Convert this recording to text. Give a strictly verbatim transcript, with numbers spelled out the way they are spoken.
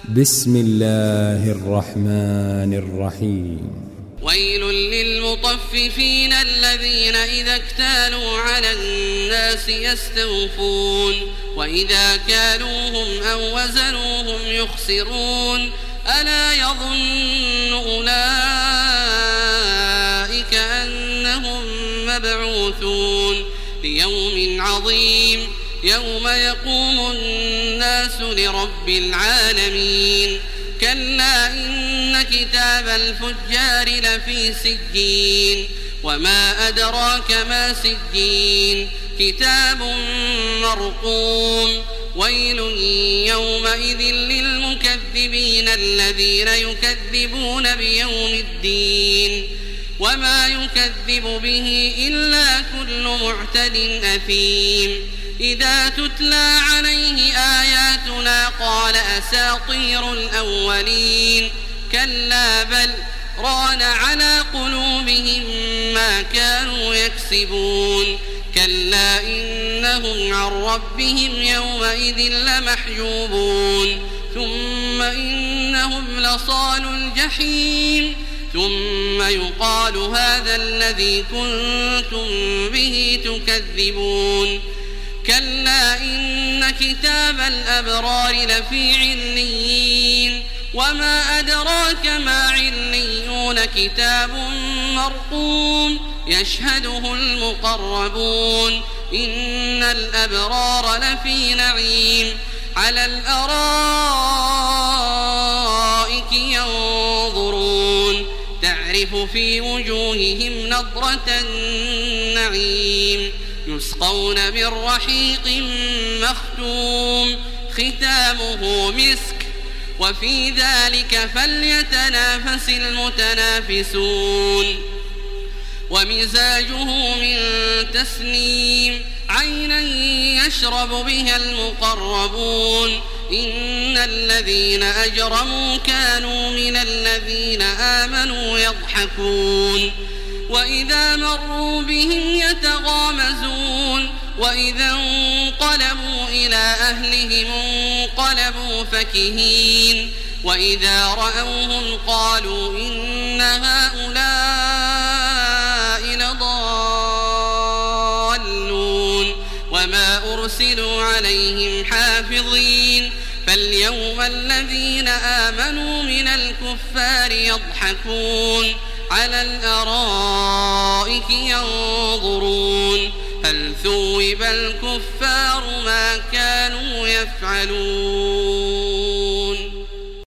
بسم الله الرحمن الرحيم. ويل للمطففين الذين إذا اكتالوا على الناس يستوفون وإذا كالوهم أو وزنوهم يخسرون ألا يظن أولئك أنهم مبعوثون ليوم عظيم يوم يقوم الناس لرب العالمين كلا إن كتاب الفجار لفي سجين وما أدراك ما سجين كتاب مرقوم ويل يومئذ للمكذبين الذين يكذبون بيوم الدين وما يكذب به إلا كل معتد أثيم إذا تتلى عليه آياتنا قال أساطير الأولين كلا بل ران على قلوبهم ما كانوا يكسبون كلا إنهم عن ربهم يومئذ لمحجوبون ثم إنهم لصالوا الجحيم ثم يقال هذا الذي كنتم به تكذبون كلا إن كتاب الأبرار لفي عليين وما أدراك ما عليون كتاب مرقوم يشهده المقربون إن الأبرار لفي نعيم على الأرائك ينظرون تعرف في وجوههم نضرة النعيم يسقون من رحيق مختوم ختامه مسك وفي ذلك فليتنافس المتنافسون ومزاجه من تسنيم عينا يشرب بها المقربون إن الذين أجرموا كانوا من الذين آمنوا يضحكون وإذا مروا بهم يتغامزون وإذا انقلبوا إلى أهلهم انقلبوا فكهين وإذا رأوهم قالوا إن هؤلاء لضالون وما أرسلوا عليهم حافظين فاليوم الذين آمنوا من الكفار يضحكون على الأرائك ينظرون هل ثوب الكفار ما كانوا يفعلون.